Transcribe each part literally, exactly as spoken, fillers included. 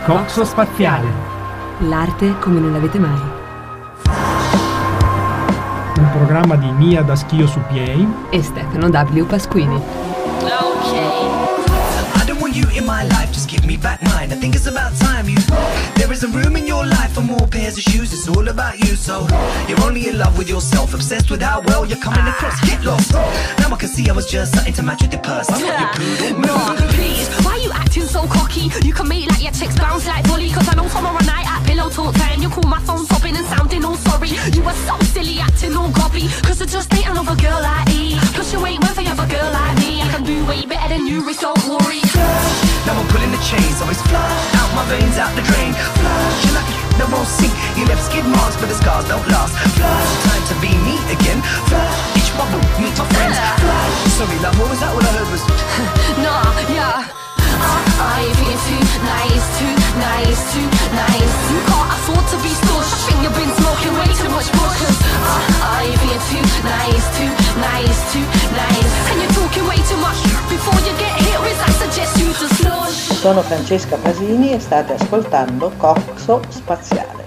Coxo Spaziale. L'arte come non l'avete mai. Un programma di Mia da Schio su Piei e Stefano W. Pasquini. You in my life, just give me back mine. I think it's about time you. There isn't room in your life for more pairs of shoes. It's all about you, so you're only in love with yourself, obsessed with how well you're coming across. Get lost. Now I can see I was just something to match with your purse. I'm not your poodle. No, please, why you acting so cocky? You can make like your chicks bounce like Dolly. Cause I know tomorrow night at pillow talk time you call my phone sobbing and sounding all sorry. You were so silly acting all gobby. Cause I just ain't another girl like me. Plus you ain't one for other girl like me. I can do way better than you, so worry. Now I'm pulling the chains, always flush out my veins, out the drain. Flush, you're like a that won't sink. You left skid marks, but the scars don't last. Flush, time to be me again. Flush, each bubble, meet my friends. Flush, sorry love, what was that? All I heard was nah, yeah. Uh, I feel too nice, too nice, too nice. You can't afford to be stalked. I think you've been smoking way too much bush. Uh, I feel too nice, too nice, too nice. And you're talking way too much. Before you get hit with, I suggest you to slush. Sono Francesca Pasini e state ascoltando Coxo Spaziale.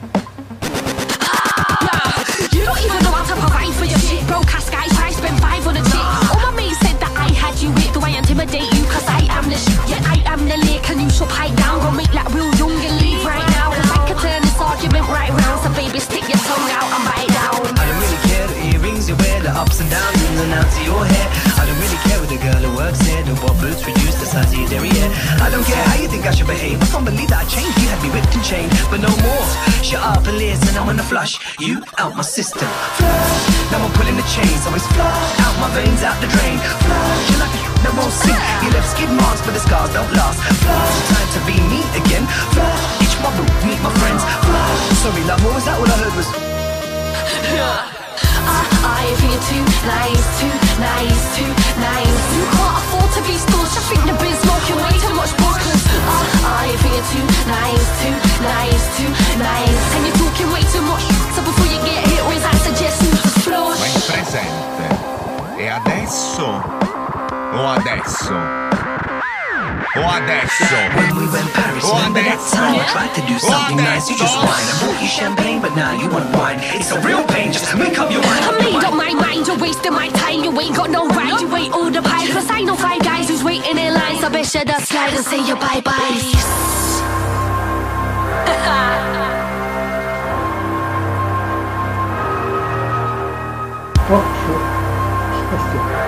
You don't even know how to provide for your shit. Broke ass guy, try spend five on a chick. All my mates said that I had you with. Do I intimidate you? Cause I am the shit. Yeah, I am the lick and you should pipe down. Go make like real young and leave right now. Cause I could turn this argument right round. So baby, stick your tongue out and bite down. I don't really care the earrings you wear, the ups and downs in and out to your hair. I don't really care with the girl who works here. The what boots reduce the size of your derriere. I don't care how you think I should behave. I can't believe that I changed. You had me whipped and chained, but no more. Shut up and listen, I'm gonna flush you out my system. Flush, now I'm pulling the chains, always flush out my veins, out the drain. Flush, you're like a that won't sink. You left skid marks, but the scars don't last. Flush, time to be me again. Flush, each bubble, meet my friends. Flush, sorry love, what was that? All I heard was Uh, I feel too nice, too nice, too nice. You can't afford to be stalked. I think you've been smoking way too much bush. Uh, I feel too nice, too nice, too nice. And you're talking way too much. So before you get hit with, I suggest you to flush. Ma in presente. E adesso? O adesso? O adesso? when we went Paris, Oh, remember that adesso. time I tried to do something Oh, nice. You just adesso. whine. I bought you champagne, but now you want wine. It's a real pain, just make up your mind. I made up my mind, you're wasting my time. You ain't got no right, you ain't all the pie. Cause I know five guys who's waiting in line. So bitch, should slide and say your bye-byes. Coxo Spaziale.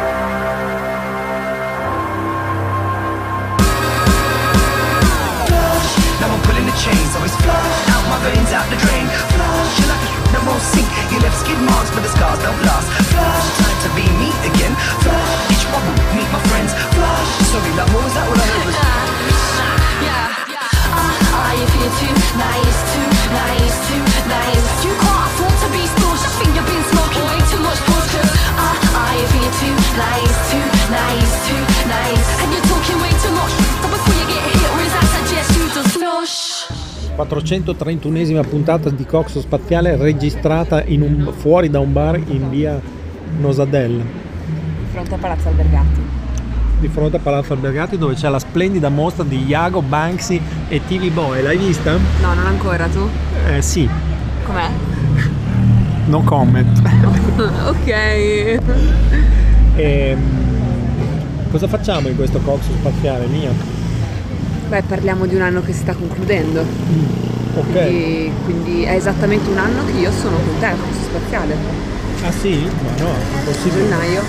Now I'm pulling the chains, always flush out my veins, out the drain. Flush, you're like a that won't sink. You left skid marks, but the scars don't last. Flush, time to be me again. Flush, each bubble, meet my friends. Flush, sorry love, what was that? All I heard was Yeah, uh, I feel too nice, too nice, too nice. You can't afford to be stalked. I think you've been smoking way too much bush. Uh, I feel too nice, too nice, too nice. And you're talking way too much. So before you get hit with, I suggest you to flush. quattrocentotrentunesima puntata di Coxo Spaziale registrata in un, fuori da un bar in via Nosadella, Di fronte a Palazzo Albergati. di fronte a Palazzo Albergati, dove c'è la splendida mostra di Iago, Banksy e T V Boy. L'hai vista? No, non ancora, tu? Eh sì, Com'è? no comment. Ok. E, cosa facciamo in questo Coxo Spaziale, Mia? Beh, parliamo di un anno che si sta concludendo. Ok. Quindi, quindi è esattamente un anno che io sono con te a Coxo Spaziale. Ah sì? Ma no, è impossibile. Gennaio,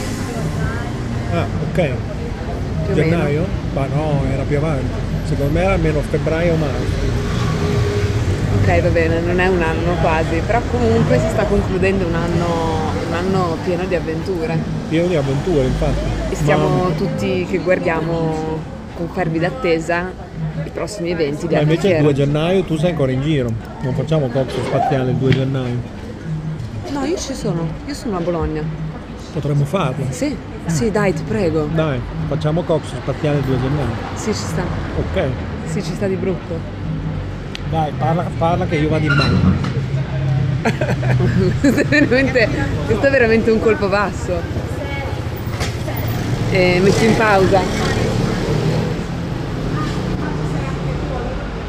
Ah, ok. più o Gennaio? Ma no, era più avanti. Secondo me era almeno febbraio o marzo. meno. Ok, va bene, non è un anno quasi, però comunque si sta concludendo un anno, un anno pieno di avventure. Pieno di avventure, infatti. E stiamo Ma, tutti che guardiamo con fervida attesa i prossimi eventi di ma invece il Artifiera. due gennaio tu sei ancora in giro. Non facciamo Coxo Spaziale il due gennaio. No, io ci sono, io sono a Bologna. Potremmo farlo. Sì, sì, dai, ti prego. Dai, facciamo Coxo Spaziale il due gennaio. Sì, ci sta. Ok. Sì, ci sta di brutto. Dai, parla, parla che io vado in bagno. questo, è veramente, questo è veramente un colpo basso. E metti in pausa.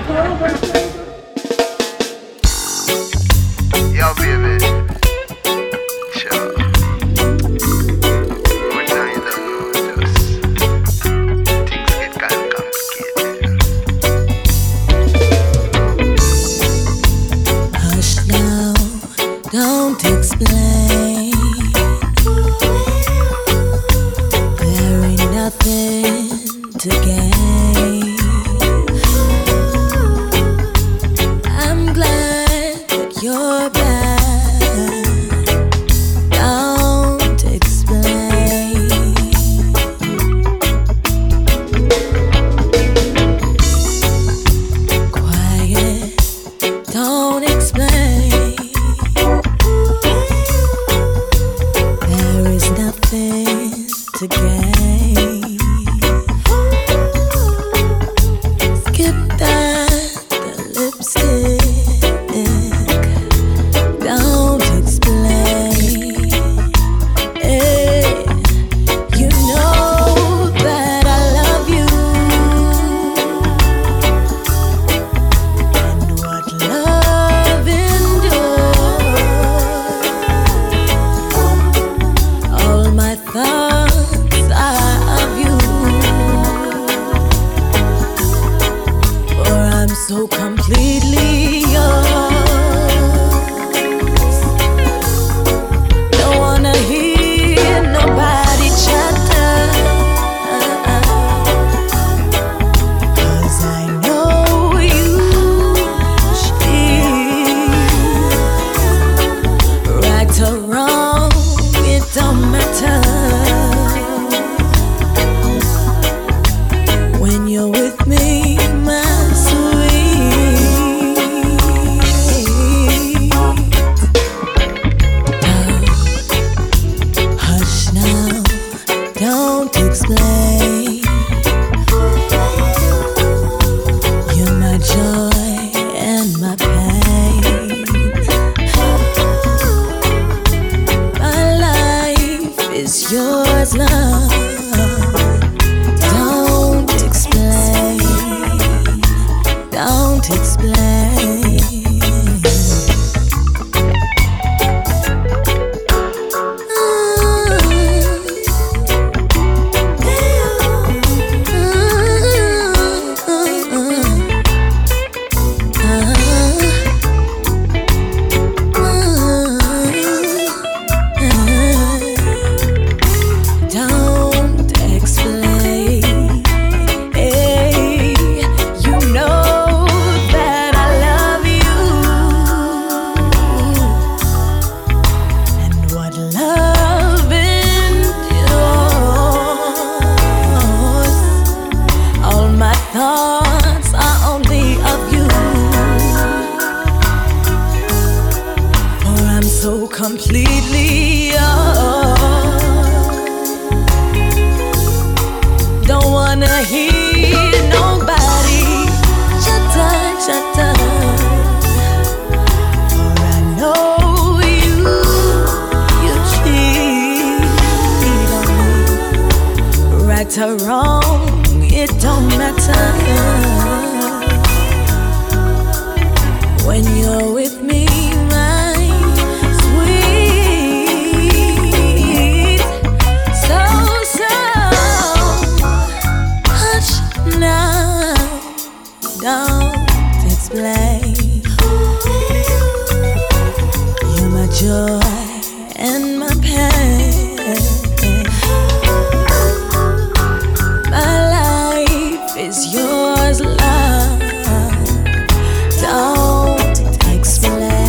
Yo, baby. Sure. More time you don't know, just things get kind of complicated. Hush now, don't explain. There ain't nothing to gain. I'm glad that you're back. Don't explain. Quiet, don't explain. There is nothing to gain. Skip that, the lipstick. Don't explain. Hey, you know that I love you. And what love endures. All my thoughts are of you. For I'm so completely yours. Don't wanna hear nobody chatter. 'Cause I know you cheat. Right or wrong, it don't matter. When you're with me, my sweet. Don't hush now, don't explain. You're my joy and my pain. My life is yours, love. Don't explain. Don't explain. Don't explain. Hey, you know that I love you. And what love endures. All my thoughts are only of you. For I'm so completely yours. Don't wanna hear nobody chatter, chatter. For I know you, you cheat on me. Right or wrong, it don't matter. When you're with me, my sweet. So, so hush now, don't explain. You're my joy and my pain. My life is yours, love. Don't explain.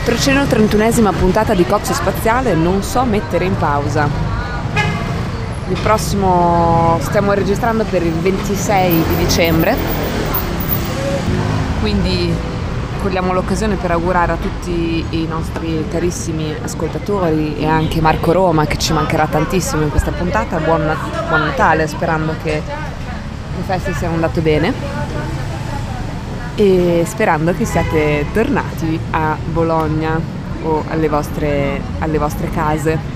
trecentotrentunesima puntata di Coxo Spaziale, non so mettere in pausa. Il prossimo stiamo registrando per il ventisei di dicembre, quindi cogliamo l'occasione per augurare a tutti i nostri carissimi ascoltatori e anche Marco Roma, che ci mancherà tantissimo in questa puntata, buon, buon Natale, sperando che le feste siano andate bene e sperando che siate tornati a Bologna o alle vostre, alle vostre case.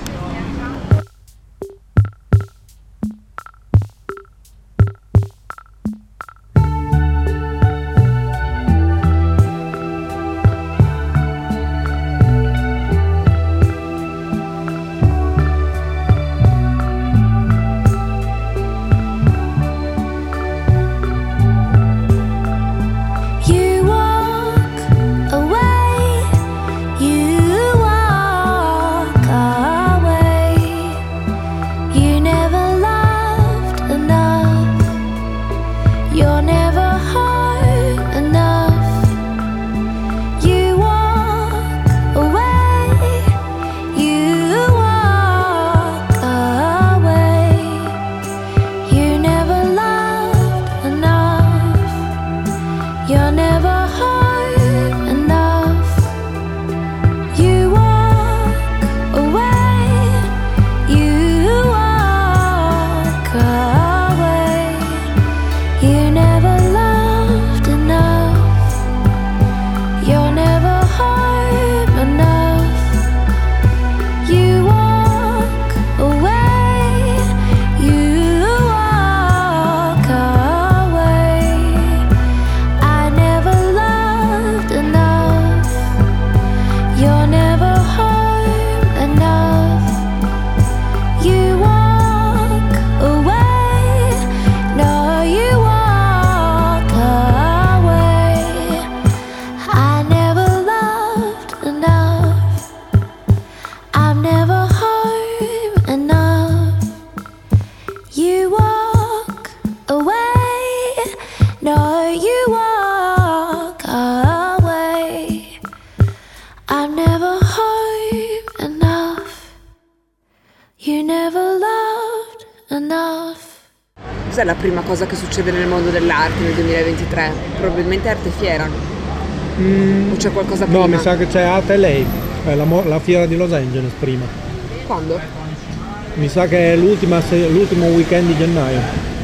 Cos'è la prima cosa che succede nel mondo dell'arte nel duemilaventitré? Probabilmente Arte Fiera. Mm, o c'è qualcosa prima? No, mi sa che c'è Arte Lei, è la, la fiera di Los Angeles prima. Quando? Mi sa che è l'ultima, l'ultimo weekend di gennaio.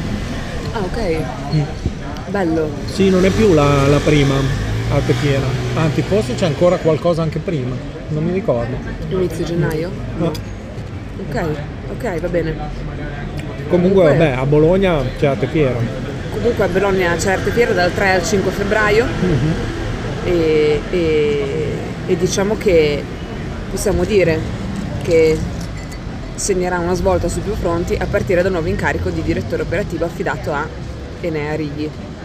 Ah, ok. Mm. Bello. Sì, non è più la, la prima Arte Fiera. Anzi, forse c'è ancora qualcosa anche prima. Non mi ricordo. Inizio gennaio? No. Ok, ok, va bene. Comunque, Comunque vabbè, a Bologna c'è Arte Fiera. Comunque a Bologna c'è Arte Fiera dal tre al cinque febbraio. Mm-hmm. e, e, e diciamo che possiamo dire che segnerà una svolta su più fronti a partire dal nuovo incarico di direttore operativo affidato a Enea Righi,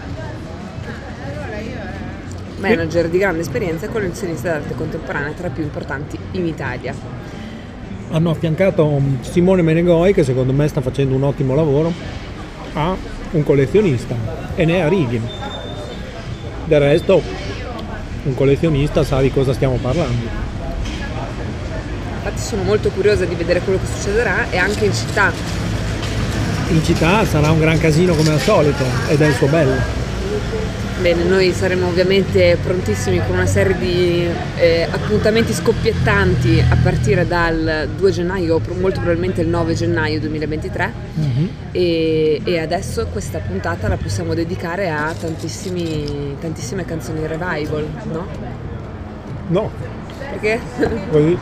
manager di grande esperienza e collezionista d'arte contemporanea tra i più importanti in Italia. Hanno affiancato Simone Menegoi, che secondo me sta facendo un ottimo lavoro, a un collezionista, Enea Righi. Del resto un collezionista sa di cosa stiamo parlando. Infatti sono molto curiosa di vedere quello che succederà, e anche in città. In città sarà un gran casino come al solito, ed è il suo bello. Bene, noi saremo ovviamente prontissimi con una serie di eh, appuntamenti scoppiettanti a partire dal due gennaio, molto probabilmente il nove gennaio duemilaventitré. Mm-hmm. e, e adesso questa puntata la possiamo dedicare a tantissimi, tantissime canzoni revival, no? No. Perché? Così.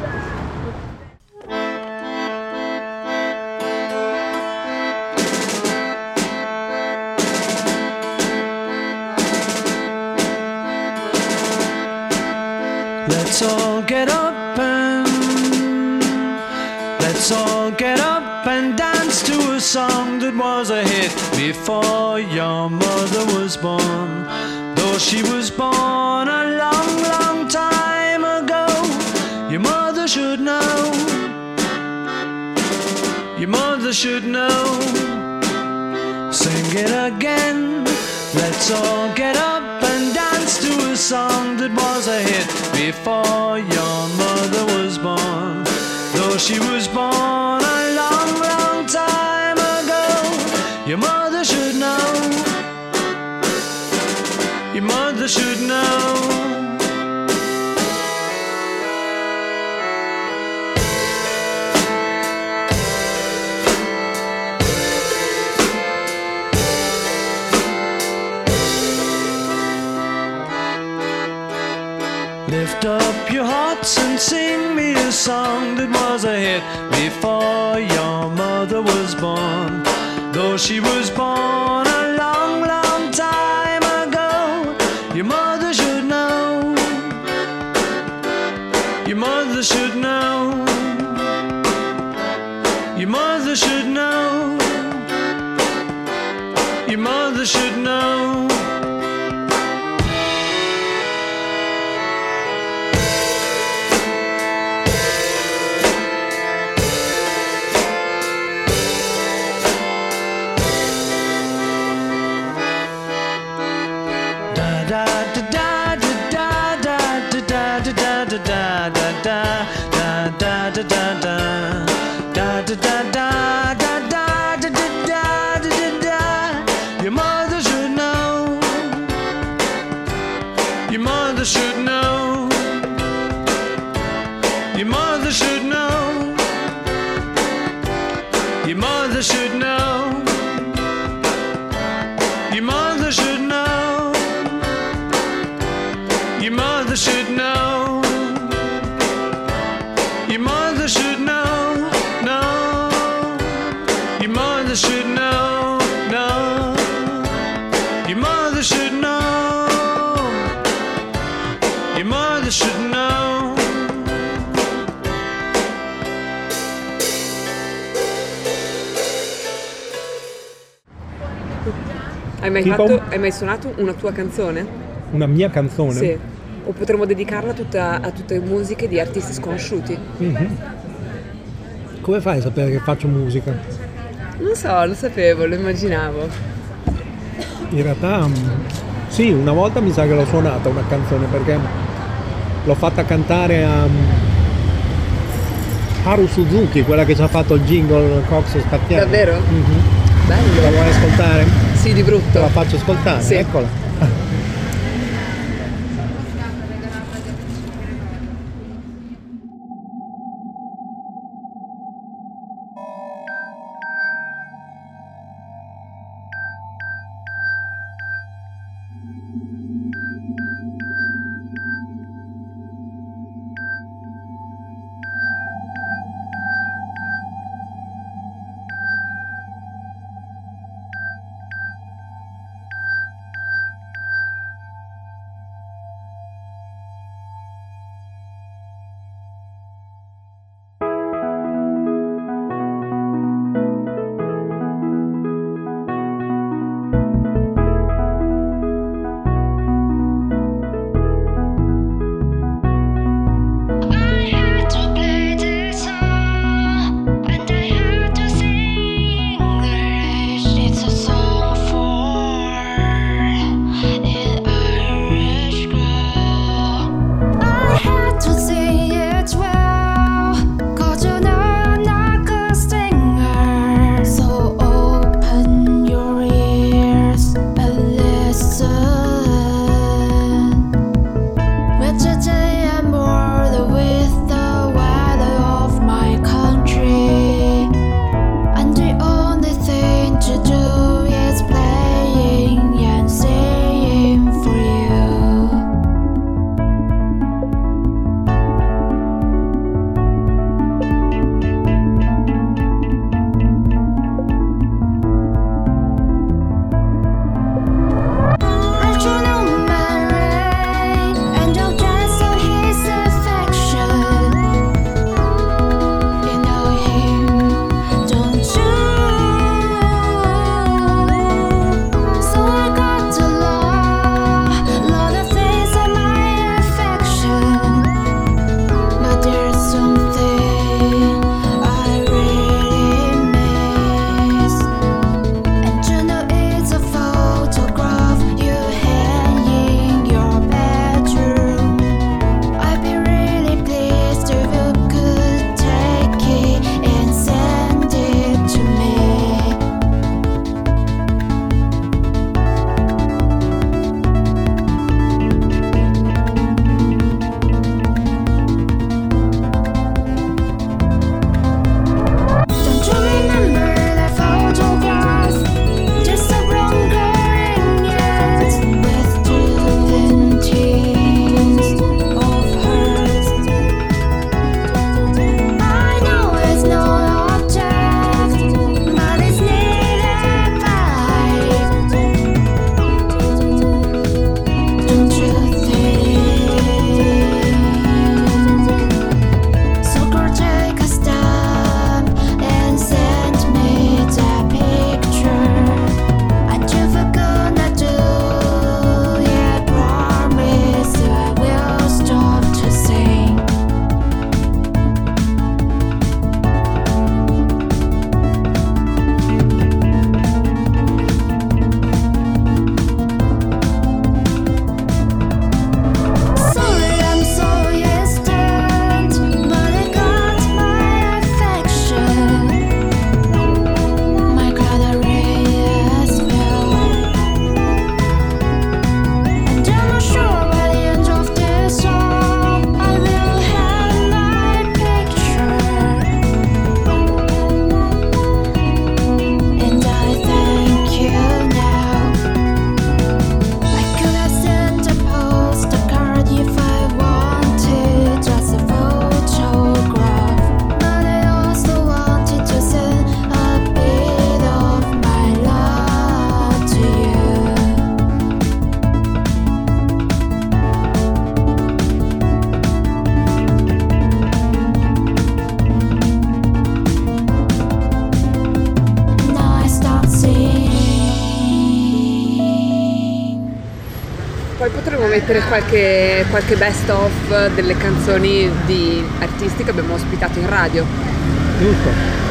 Let's all get up and let's all get up and dance to a song that was a hit before your mother was born. Though she was born a long, long time ago, your mother should know. Your mother should know. Sing it again. Let's all get up and dance to a song that was a hit before your mother was born. Though she was born a long, long time ago, your mother should know. Your mother should know. Lift up your hearts and sing me a song that was a hit before your mother was born. Though she was born a long, long time ago, your mother should know. Your mother should know. Your mother should know. Your mother should know. Your mother should know. Your mother should know. Your mother should know. Your mother should know. Your mother should know. Your mother should know. Your mother should know. No. Your mother should know. No. Your mother should know. Your mother should know. Hai mai, Tipo? fatto, hai mai suonato una tua canzone? Una mia canzone? Sì. O potremmo dedicarla tutta a tutte le musiche di artisti sconosciuti? Mhm. Come fai a sapere che faccio musica? Non so, lo sapevo, lo immaginavo. In realtà mm, sì, una volta mi sa che l'ho suonata una canzone perché l'ho fatta cantare a mm, Haru Suzuki, quella che ci ha fatto il jingle Cox Spaziale. Davvero? Mhm. Bello. La vuoi ascoltare? Sì, di Te brutto. la faccio ascoltare, Sì. eccola. potremmo mettere qualche, qualche best of delle canzoni di artisti che abbiamo ospitato in radio. Giusto.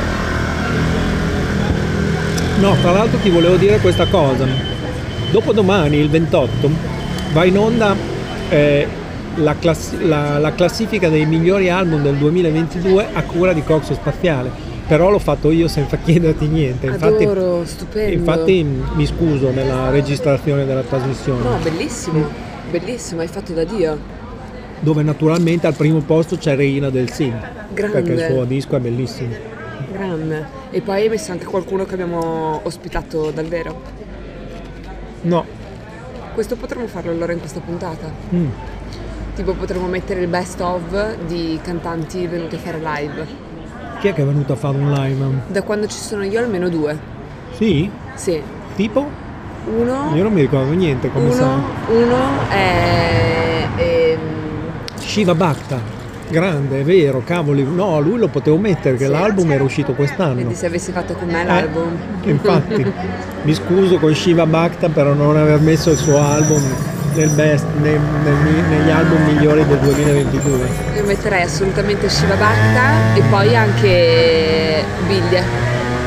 No, tra l'altro ti volevo dire questa cosa. Dopodomani, il ventotto, va in onda eh, la, class- la, la classifica dei migliori album del duemilaventidue a cura di Coxo Spaziale. Però l'ho fatto io senza chiederti niente. Infatti, Adoro, stupendo. Infatti mi scuso nella registrazione della trasmissione. No, bellissimo, bellissimo, hai fatto da Dio. Dove naturalmente al primo posto c'è Reina del Sì. Grande. Perché il suo disco è bellissimo. Grande. E poi hai messo anche qualcuno che abbiamo ospitato dal vero. No. Questo potremmo farlo allora in questa puntata. Mm. Tipo potremmo mettere il best of di cantanti venuti a fare live. Chi è che è venuto a fare un live? Da quando ci sono io almeno due. Sì? Sì. Tipo? Uno. Io non mi ricordo niente, come Uno, sai. uno è, è Shiva Bhakta, grande, è vero, cavoli. No, lui lo potevo mettere, che Sì. l'album era uscito quest'anno. Vedi se avessi fatto con me l'album. Eh, infatti, mi scuso con Shiva Bhakta per non aver messo il suo album nel best, nel, nel, negli album migliori del duemilaventidue. Io metterei assolutamente Shiva Bhakta e poi anche Biglie.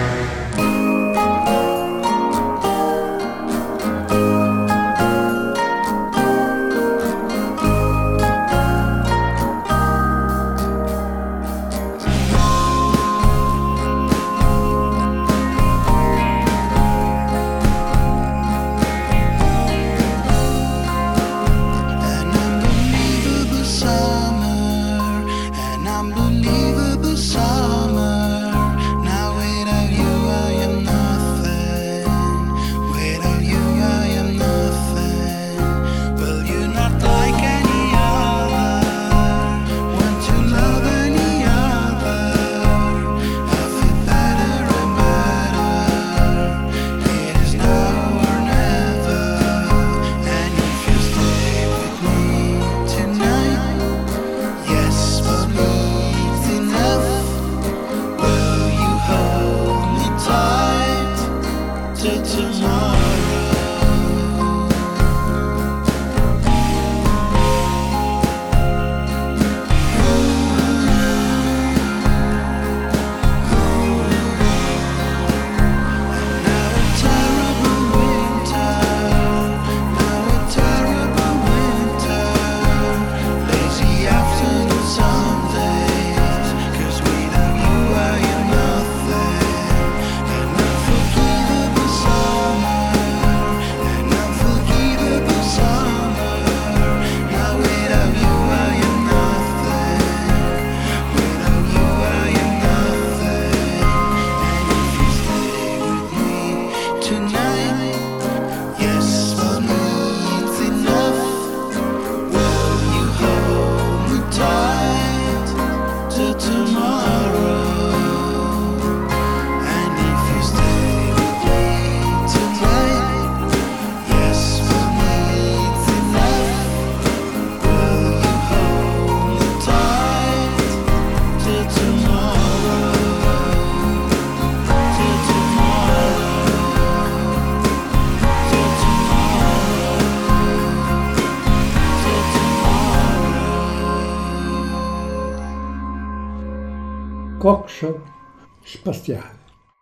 Coxo Spaziale.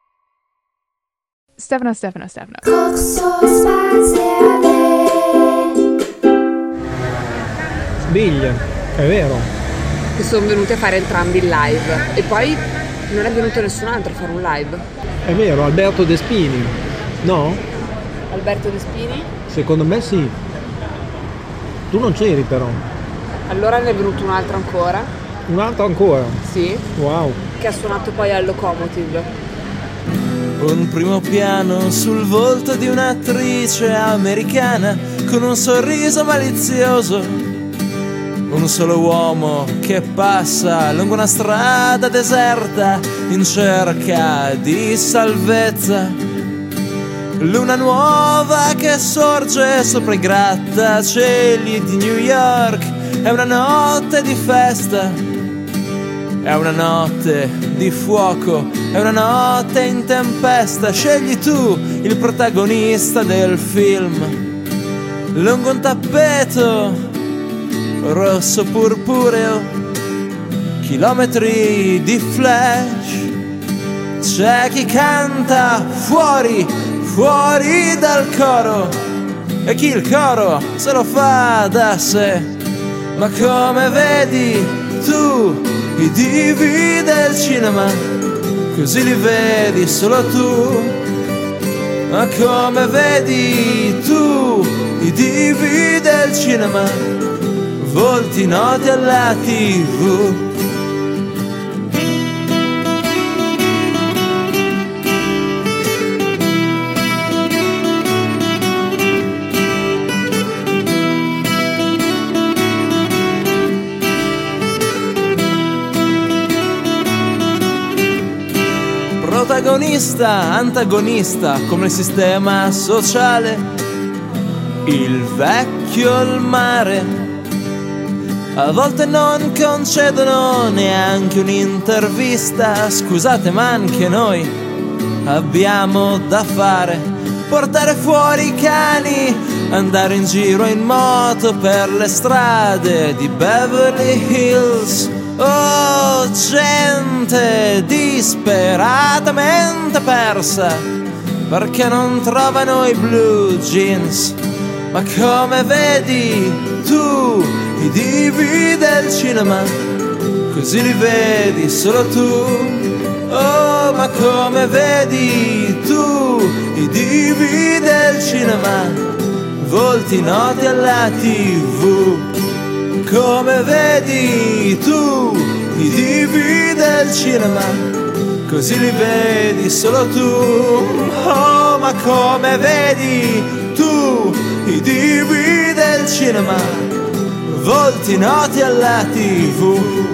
Stefano, Stefano, Stefano. Coxo Spaziale. Biglie, è vero. Che sono venuti a fare entrambi il live. E poi non è venuto nessun altro a fare un live. È vero, Alberto De Spini. No? Alberto De Spini? Secondo me sì. Tu non c'eri però. Allora ne è venuto un altro ancora. Un altro ancora? Sì. Wow. Che ha suonato poi al Locomotive. Un primo piano sul volto di un'attrice americana con un sorriso malizioso. Un solo uomo che passa lungo una strada deserta in cerca di salvezza. Luna nuova che sorge sopra i grattacieli di New York. È una notte di festa. È una notte di fuoco, è una notte in tempesta. Scegli tu il protagonista del film. lungo un tappeto rosso purpureo, chilometri di flash. C'è chi canta fuori, fuori dal coro, e chi il coro se lo fa da sé. Ma come vedi tu i divi del cinema, così li vedi solo tu. Ma come vedi tu i divi del cinema, volti noti alla tivù. Protagonista, antagonista, come il sistema sociale, il vecchio il mare. A volte non concedono neanche un'intervista. Scusate, ma anche noi abbiamo da fare. Portare fuori i cani, andare in giro in moto per le strade di Beverly Hills. Oh, gente disperatamente persa perché non trovano i blue jeans. Ma come vedi tu i divi del cinema, così li vedi solo tu. Oh, ma come vedi tu i divi del cinema, volti noti alla tivù. Come vedi tu i divi del cinema, così li vedi solo tu. Oh, ma come vedi tu i divi del cinema, volti noti alla tivù.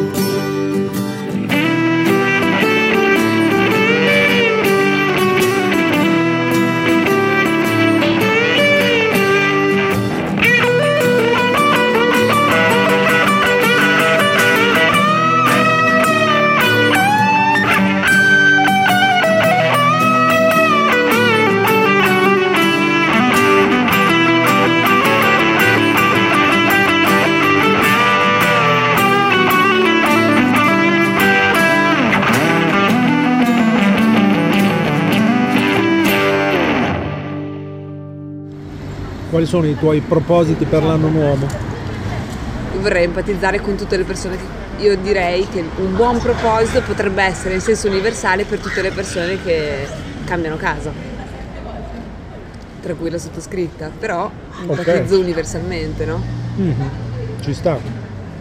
Quali sono i tuoi propositi per l'anno nuovo? Io vorrei empatizzare con tutte le persone che io direi che un buon proposito potrebbe essere in senso universale per tutte le persone che cambiano casa, tra cui la sottoscritta, però empatizzo okay. universalmente, no? Mm-hmm. Ci sta.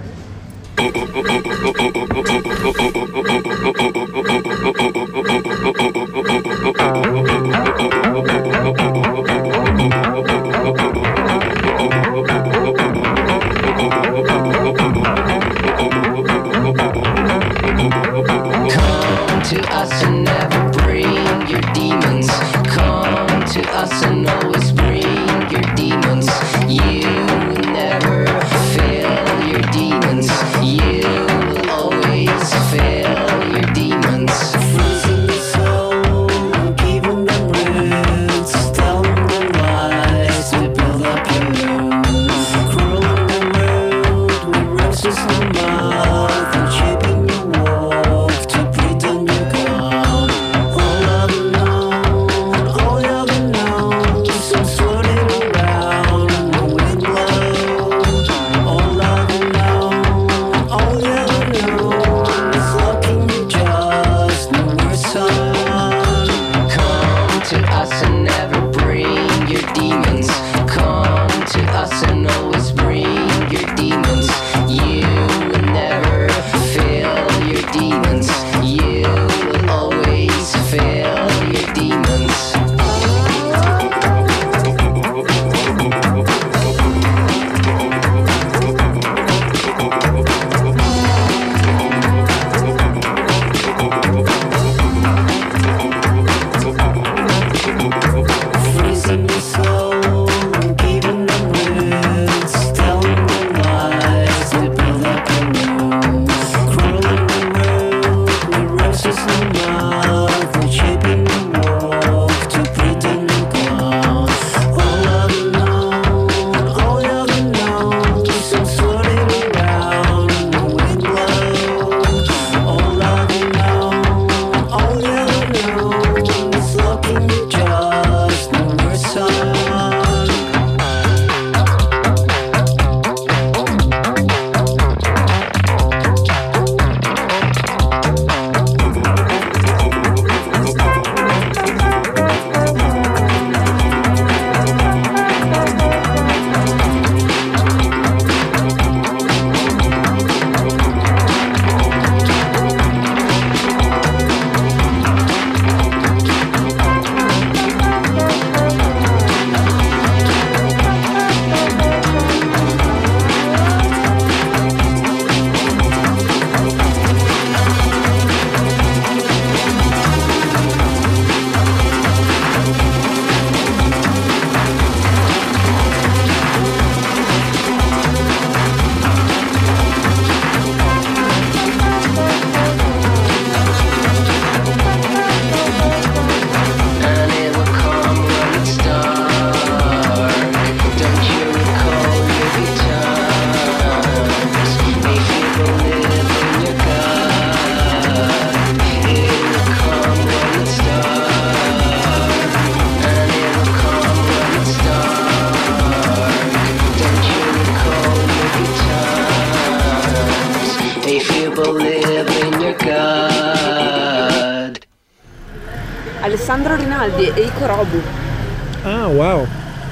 Come to us and never bring your demons. Come to us and always bring your demons. You will never fail your demons. You will always fail your demons. Freezing the soul, giving them roots, telling them lies to build up your mood. Crawling the road with roses in the mouth and shaping your walk to pretend you're gone. All I've known, all I've known, some Alessandro Rinaldi e Ico Robu. Ah, wow.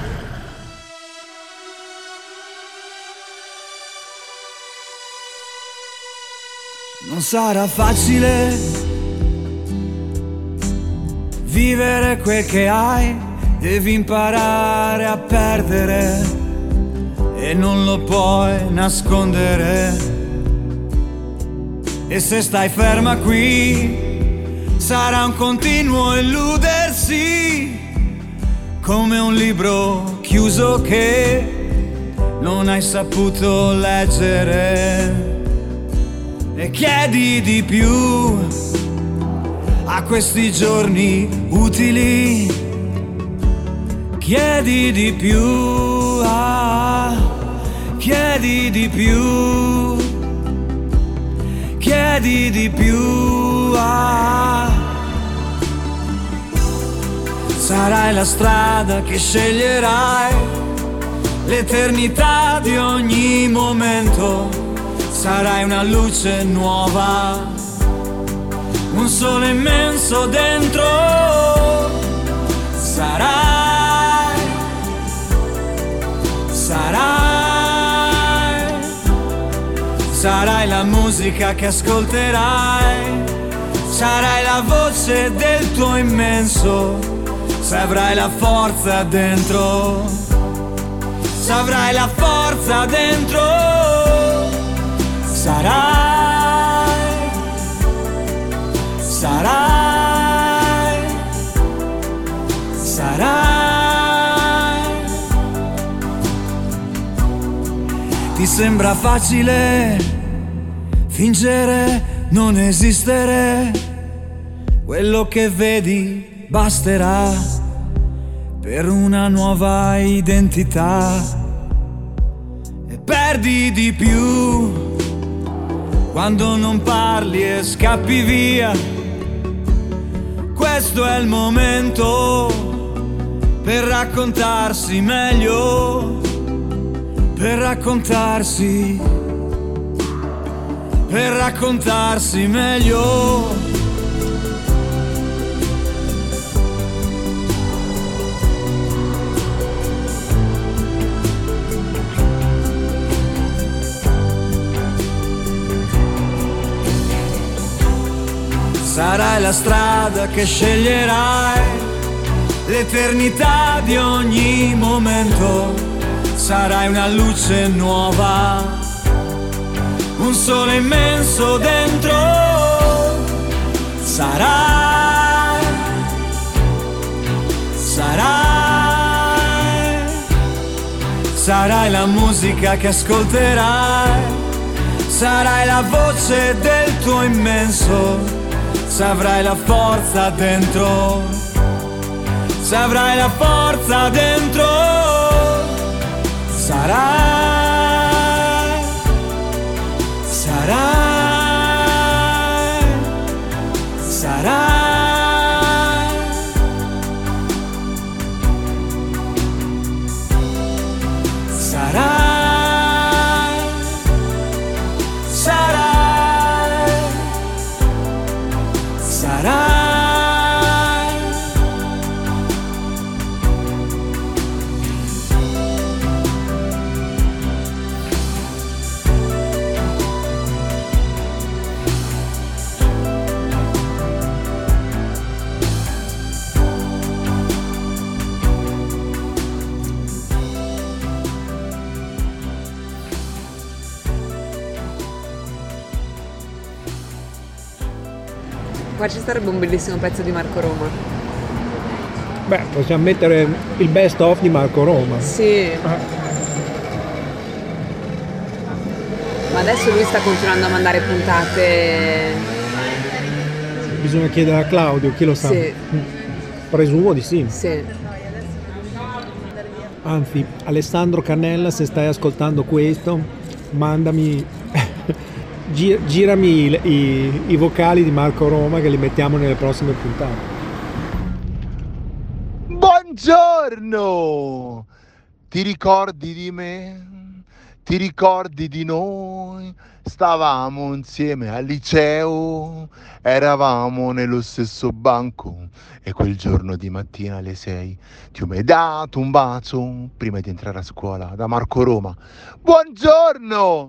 Non sarà facile vivere quel che hai, devi imparare a perdere e non lo puoi nascondere. E se stai ferma qui sarà un continuo illudersi, come un libro chiuso che non hai saputo leggere. E chiedi di più a questi giorni utili, chiedi di più, ah, chiedi di più, chiedi di più, ah. Sarai la strada che sceglierai, l'eternità di ogni momento. Sarai una luce nuova, un sole immenso dentro. Sarai, sarai, sarai la musica che ascolterai, sarai la voce del tuo immenso, se avrai la forza dentro, se avrai la forza dentro. Sarai, sarai, sarai. Ti sembra facile fingere non esistere, quello che vedi basterà per una nuova identità. E perdi di più quando non parli e scappi via. Questo è il momento per raccontarsi meglio, per raccontarsi, per raccontarsi meglio. Sarai la strada che sceglierai, l'eternità di ogni momento. Sarai una luce nuova, un sole immenso dentro. Sarai, sarai, sarai la musica che ascolterai, sarai la voce del tuo immenso. Se avrai la forza dentro, se avrai la forza dentro, sarai, sarai, sarai, sarai, sarai, sarai. Qua ci sarebbe un bellissimo pezzo di Marco Roma. Beh, possiamo mettere il best of di Marco Roma. Sì. Ah. Ma adesso lui sta continuando a mandare puntate. Bisogna chiedere a Claudio, chi lo sa. Sì. Presumo di sì. Sì. Anzi, Alessandro Cannella, se stai ascoltando questo, mandami... girami i, i, i vocali di Marco Roma che li mettiamo nelle prossime puntate. Buongiorno! Ti ricordi di me? Ti ricordi di noi? Stavamo insieme al liceo, eravamo nello stesso banco e quel giorno di mattina alle sei ti ho mai dato un bacio prima di entrare a scuola da Marco Roma. Buongiorno!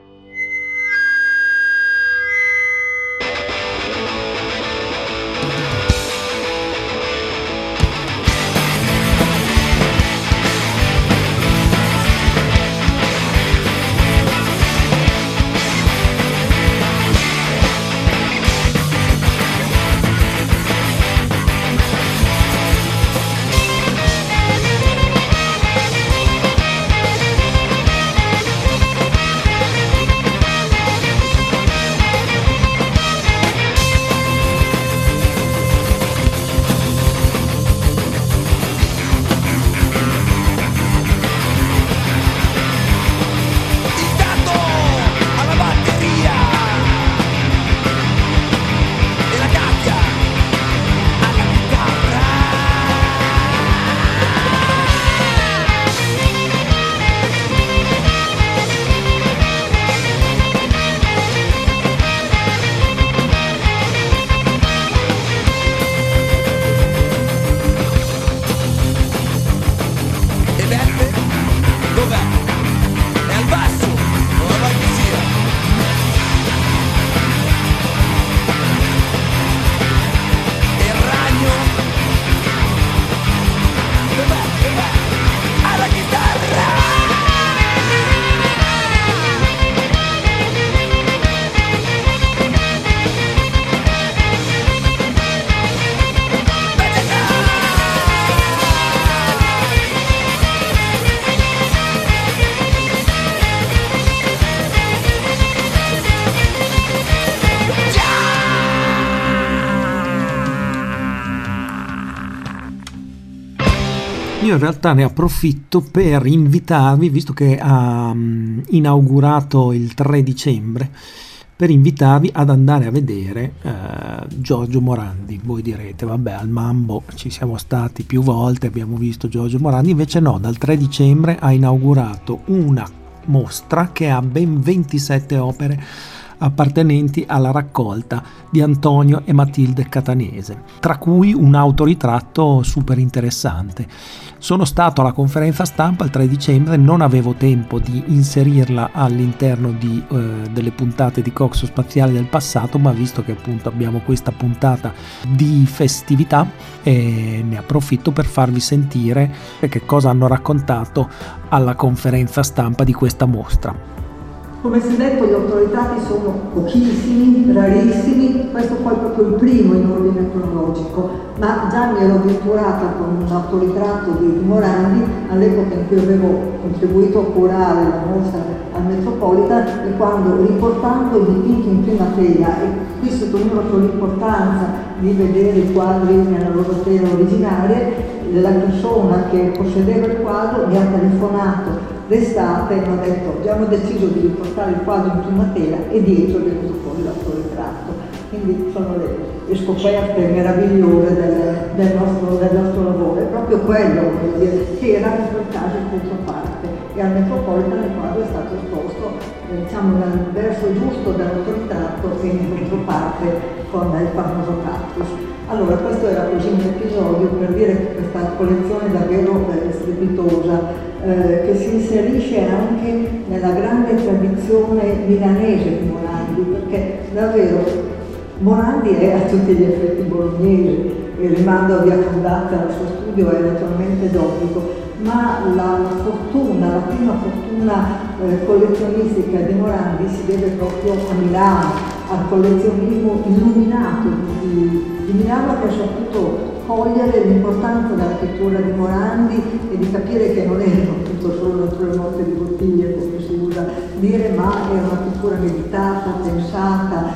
Io in realtà ne approfitto per invitarvi, visto che ha um, inaugurato il tre dicembre, per invitarvi ad andare a vedere uh, Giorgio Morandi. Voi direte, vabbè, al Mambo ci siamo stati più volte, abbiamo visto Giorgio Morandi, invece no, dal tre dicembre ha inaugurato una mostra che ha ben ventisette opere appartenenti alla raccolta di Antonio e Matilde Catanese, tra cui un autoritratto super interessante. Sono stato alla conferenza stampa il tre dicembre, non avevo tempo di inserirla all'interno di, eh, delle puntate di Coxo Spaziale del passato, ma visto che appunto abbiamo questa puntata di festività, eh, ne approfitto per farvi sentire che cosa hanno raccontato alla conferenza stampa di questa mostra. Come si è detto, gli autoritratti sono pochissimi, rarissimi, questo poi è proprio il primo in ordine cronologico, ma già mi ero avventurata con un autoritratto di Morandi all'epoca in cui avevo contribuito a curare la mostra al Metropolitan, e quando, riportando il dipinto in prima tela, e qui sottolineo proprio l'importanza di vedere i quadri nella loro tela originaria, la persona che possedeva il quadro mi ha telefonato d'estate e mi ha detto: abbiamo deciso di riportare il quadro in prima tela, e dietro è venuto fuori l'autoritratto. Quindi sono le, le scoperte meravigliose del, del, nostro, del nostro lavoro. È proprio quello, voglio dire, che era in quel caso in controparte, e al Metropolitan il quadro è stato esposto eh, diciamo nel verso giusto dell'autoritratto e in controparte con il famoso cactus. Allora, questo era così un episodio per dire che questa collezione è davvero eh, strepitosa, eh, che si inserisce anche nella grande tradizione milanese di Morandi, perché davvero Morandi è a tutti gli effetti bolognese, il rimando a Via Condata al suo studio è naturalmente d'obbligo, ma la fortuna, la prima fortuna eh, collezionistica di Morandi si deve proprio a Milano, al collezionismo illuminato di, di Milano, che ha saputo cogliere l'importanza della pittura di Morandi e di capire che non erano tutto solo tre morte di bottiglie, come si usa dire, ma era una pittura meditata, pensata,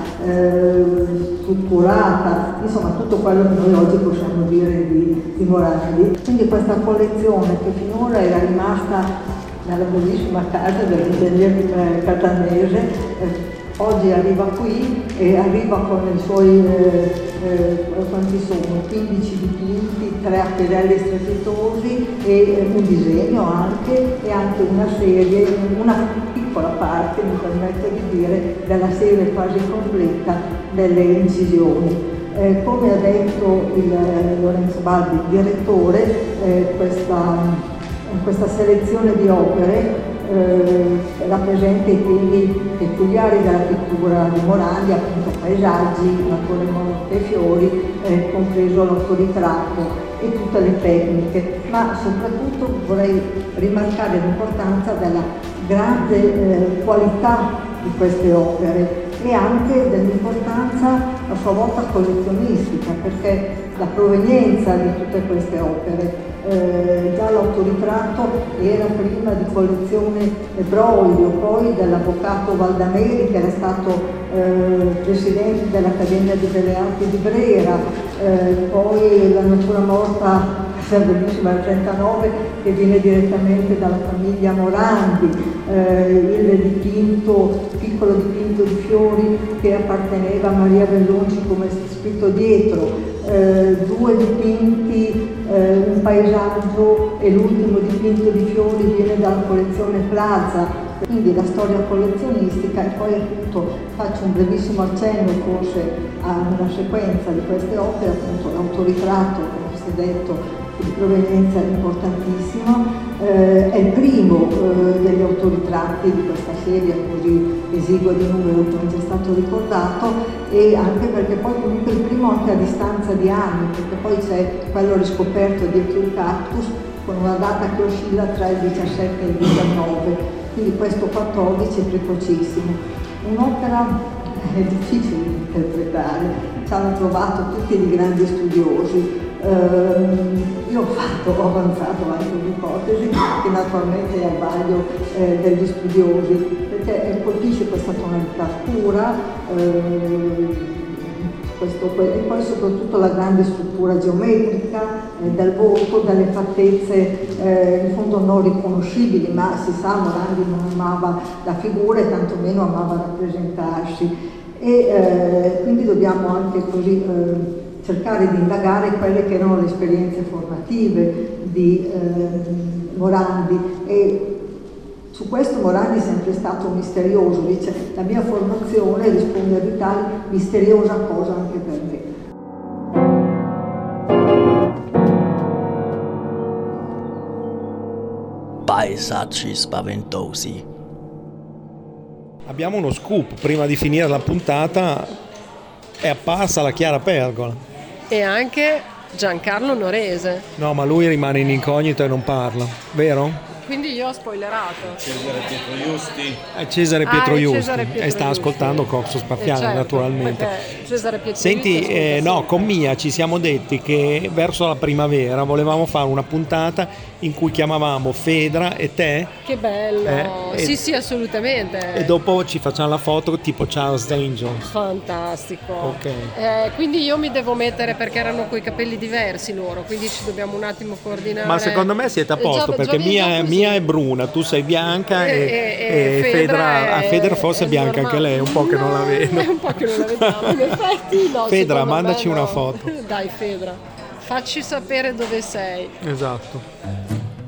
eh, strutturata, insomma tutto quello che noi oggi possiamo dire di, di Morandi. Quindi questa collezione, che finora era rimasta nella bellissima casa dell'ingegnere Catanese, eh, oggi arriva qui e arriva con i suoi, eh, eh, quanti sono, quindici dipinti, tre appelli strepitosi e un disegno anche, e anche una serie, una piccola parte, mi permetto di dire, della serie quasi completa delle incisioni. Eh, come ha detto il Lorenzo Baldi, il direttore, eh, questa, questa selezione di opere Eh, rappresenta i temi peculiari della pittura di Morandi, appunto paesaggi, nature morte e fiori, eh, compreso l'autoritratto e tutte le tecniche, ma soprattutto vorrei rimarcare l'importanza della grande eh, qualità di queste opere e anche dell'importanza a sua volta collezionistica, perché la provenienza di tutte queste opere, eh, già l'autoritratto era prima di collezione Broglio, poi dell'avvocato Valdameri che era stato eh, presidente dell'Accademia di Belle Arti di Brera, eh, poi la natura morta bellissima del trentanove che viene direttamente dalla famiglia Morandi, eh, il dipinto, piccolo dipinto di fiori che apparteneva a Maria Bellunci come scritto dietro, eh, due dipinti, eh, un paesaggio e l'ultimo dipinto di fiori viene dalla collezione Plaza. Quindi la storia collezionistica e poi appunto faccio un brevissimo accenno forse a una sequenza di queste opere, appunto l'autoritratto, come si è detto, di provenienza importantissima, eh, è il primo eh, degli autoritratti di questa serie così esigua di numero come è stato ricordato, e anche perché poi comunque il primo anche a distanza di anni, perché poi c'è quello riscoperto dietro il cactus con una data che oscilla tra il diciassette e il diciannove, quindi questo quattordici è precocissimo. Un'opera è difficile da interpretare, ci hanno trovato tutti dei grandi studiosi. Uh, io ho fatto, ho avanzato anche un'ipotesi che naturalmente è al vaglio eh, degli studiosi, perché colpisce questa tonalità scura, eh, questo, e poi soprattutto la grande struttura geometrica eh, del volto, delle fattezze eh, in fondo non riconoscibili, ma si sa Morandi non amava la figura e tantomeno amava rappresentarsi, e eh, quindi dobbiamo anche così eh, cercare di indagare quelle che erano le esperienze formative di eh, Morandi, e su questo Morandi è sempre stato misterioso, dice la mia formazione, risponde a Vitali, misteriosa cosa anche per me. Paesaggi spaventosi. Abbiamo uno scoop, prima di finire la puntata è apparsa la Chiara Pergola. E anche Giancarlo Norese. No, ma lui rimane in incognito e non parla, vero? Quindi io ho spoilerato. Cesare Pietro Iusti. È Cesare Pietro ah, Iusti Cesare Pietro e sta Iusti. ascoltando Coxo Spaziale, eh certo, naturalmente. Cesare Pietro Senti, Iusti eh, no, con Mia ci siamo detti che verso la primavera volevamo fare una puntata in cui chiamavamo Fedra e te. Che bello! Eh, sì, e, sì, assolutamente. E dopo ci facciamo la foto tipo Charles Angels. Fantastico. Ok. Eh, quindi io mi devo mettere, perché erano coi capelli diversi loro, quindi ci dobbiamo un attimo coordinare. Ma secondo me siete a posto, già, perché già Mia, Mia è bruna, tu sei bianca e, e, e Fedra, a Fedra forse è bianca anche lei, un po' che non la vedo. È un po' che non la vediamo, in effetti no. Fedra, mandaci me, una no. foto. Dai Fedra, facci sapere dove sei. Esatto.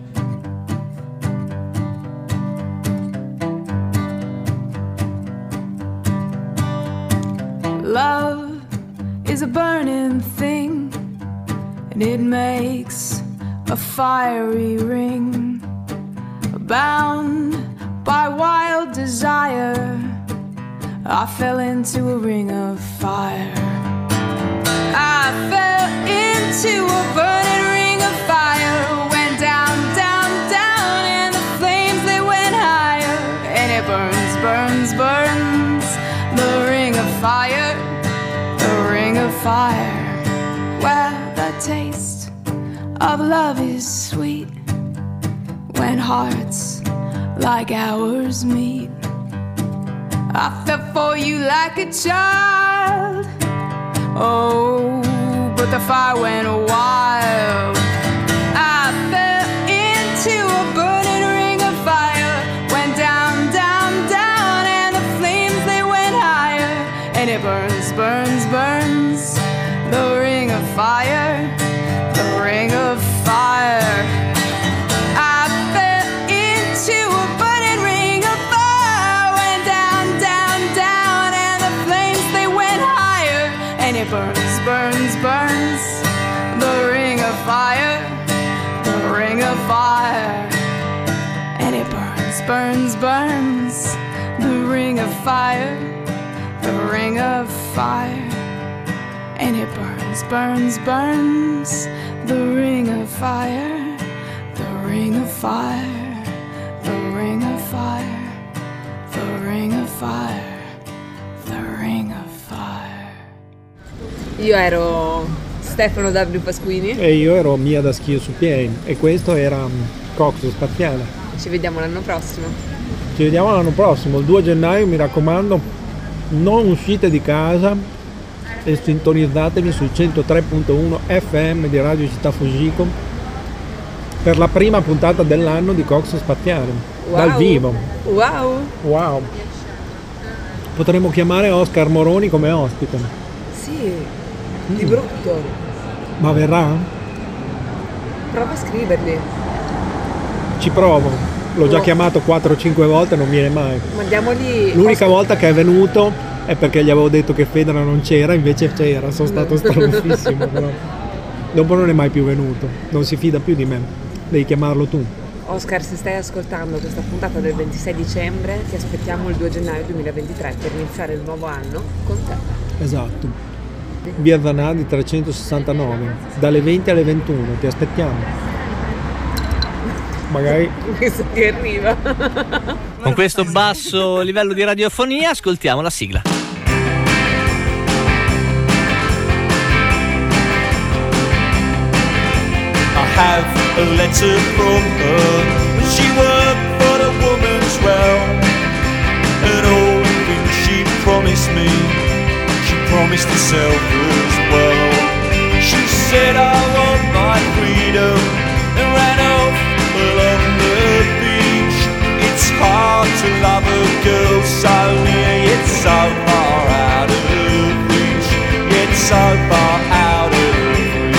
Love is a burning thing, and it makes a fiery ring. Bound by wild desire, I fell into a ring of fire. I fell into a burning ring of fire. Went down, down, down, and the flames they went higher. And it burns, burns, burns, the ring of fire, the ring of fire. Well, the taste of love is sweet when hearts like ours meet. I fell for you like a child. Oh, but the fire went wild. I fell into a burning ring of fire. Went down, down, down, and the flames they went higher. And it burns, burns, burns, the ring of fire, the ring fire, the ring of fire. And it burns, burns, burns, the ring of fire, the ring of fire. And it burns, burns, burns, the ring of fire, the ring of fire, the ring of fire, the ring of fire, the ring of fire. Io ero Stefano W. Pasquini. E io ero Mia da Schio su Piedi. E questo era Coxo Spaziale. Ci vediamo l'anno prossimo. Ci vediamo l'anno prossimo, il due gennaio, mi raccomando, non uscite di casa e sintonizzatevi sul centotré virgola uno F M di Radio Città Fujiko per la prima puntata dell'anno di Coxo Spaziale, wow. Dal vivo. Wow! Wow! Potremmo chiamare Oscar Moroni come ospite. Sì, di brutto. Ma verrà? Prova a scrivergli. Ci provo, l'ho già No. chiamato quattro o cinque volte, non viene mai. Mandiamogli. L'unica volta che è venuto è perché gli avevo detto che Federa non c'era, invece c'era, sono stato stronfissimo, però dopo non è mai più venuto, non si fida più di me, devi chiamarlo tu. Oscar, se stai ascoltando questa puntata del ventisei dicembre, ti aspettiamo il due gennaio duemilaventitré per iniziare il nuovo anno con te. Esatto. Via Zanardi trecentosessantanove, dalle venti alle ventuno, ti aspettiamo. Magari Questo che arriva. Con questo basso livello di radiofonia ascoltiamo la sigla. I have a letter from her. She worked for the Woman's Realm, and all the things she promised me, she promised herself as well. She said I want my freedom and ran off along the beach. It's hard to love a girl so near, yet so far out of reach, yet so far out of reach.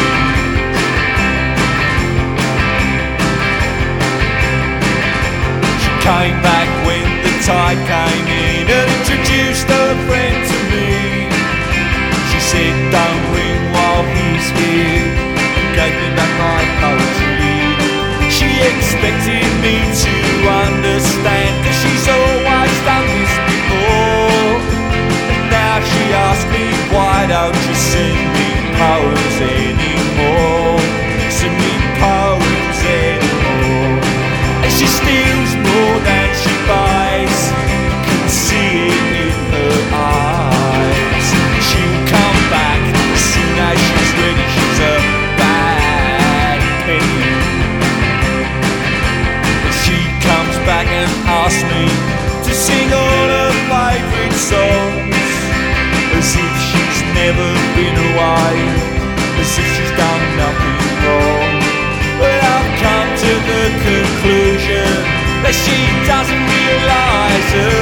She came back when the tide came in and introduced her friend to me. She said don't ring while he's here, and gave me back my poetry. She expected me to understand, cause she's always done this before. And now she asks me, why don't you send me poems anymore? Send me poems anymore. And she steals more than she buys, can see it in her eyes. She'll come back as soon as she's ready, she's a bad penny. Back and asked me to sing all her favourite songs, as if she's never been away, as if she's done nothing wrong. But I've come to the conclusion that she doesn't realise her